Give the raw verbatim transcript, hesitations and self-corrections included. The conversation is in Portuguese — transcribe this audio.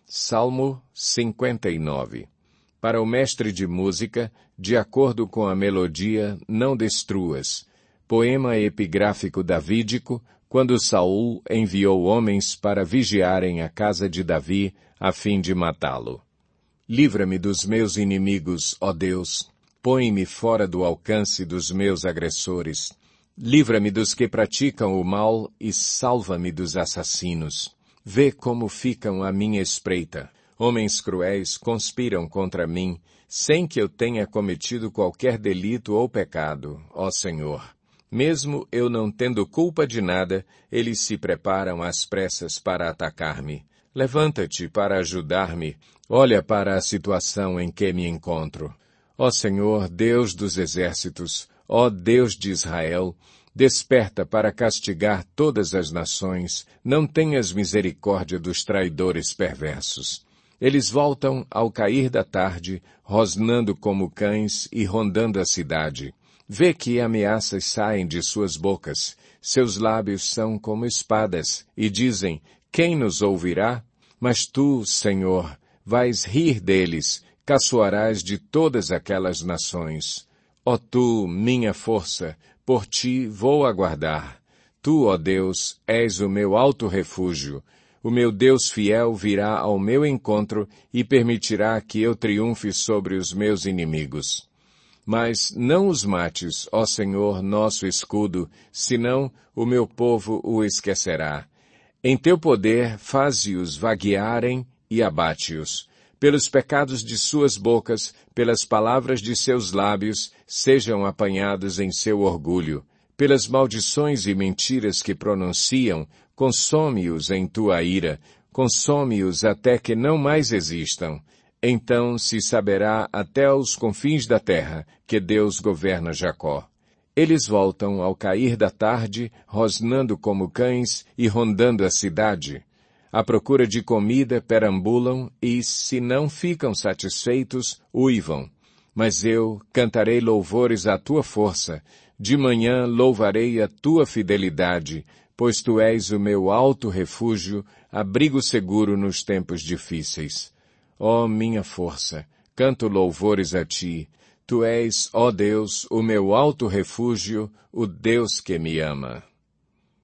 Salmo cinquenta e nove. Para o mestre de música, de acordo com a melodia, não destruas. Poema epigráfico davídico, quando Saul enviou homens para vigiarem a casa de Davi, a fim de matá-lo. Livra-me dos meus inimigos, ó Deus. Põe-me fora do alcance dos meus agressores. Livra-me dos que praticam o mal e salva-me dos assassinos. Vê como ficam à minha espreita. Homens cruéis conspiram contra mim, sem que eu tenha cometido qualquer delito ou pecado, ó Senhor. Mesmo eu não tendo culpa de nada, eles se preparam às pressas para atacar-me. Levanta-te para ajudar-me. Olha para a situação em que me encontro. Ó Senhor, Deus dos exércitos, ó Deus de Israel, desperta para castigar todas as nações, não tenhas misericórdia dos traidores perversos. Eles voltam ao cair da tarde, rosnando como cães e rondando a cidade. Vê que ameaças saem de suas bocas, seus lábios são como espadas, e dizem, quem nos ouvirá? Mas tu, Senhor, vais rir deles, caçoarás de todas aquelas nações. Ó tu, minha força, por ti vou aguardar. Tu, ó Deus, és o meu alto refúgio. O meu Deus fiel virá ao meu encontro e permitirá que eu triunfe sobre os meus inimigos. Mas não os mates, ó Senhor, nosso escudo, senão o meu povo o esquecerá. Em teu poder faze-os vaguearem e abate-os. Pelos pecados de suas bocas, pelas palavras de seus lábios, sejam apanhados em seu orgulho. Pelas maldições e mentiras que pronunciam, consome-os em tua ira, consome-os até que não mais existam. Então se saberá até aos confins da terra que Deus governa Jacó. Eles voltam ao cair da tarde, rosnando como cães e rondando a cidade. À procura de comida perambulam e, se não ficam satisfeitos, uivam. Mas eu cantarei louvores à tua força. De manhã louvarei a tua fidelidade, pois tu és o meu alto refúgio, abrigo seguro nos tempos difíceis. Ó minha força, canto louvores a ti. Tu és, ó Deus, o meu alto refúgio, o Deus que me ama.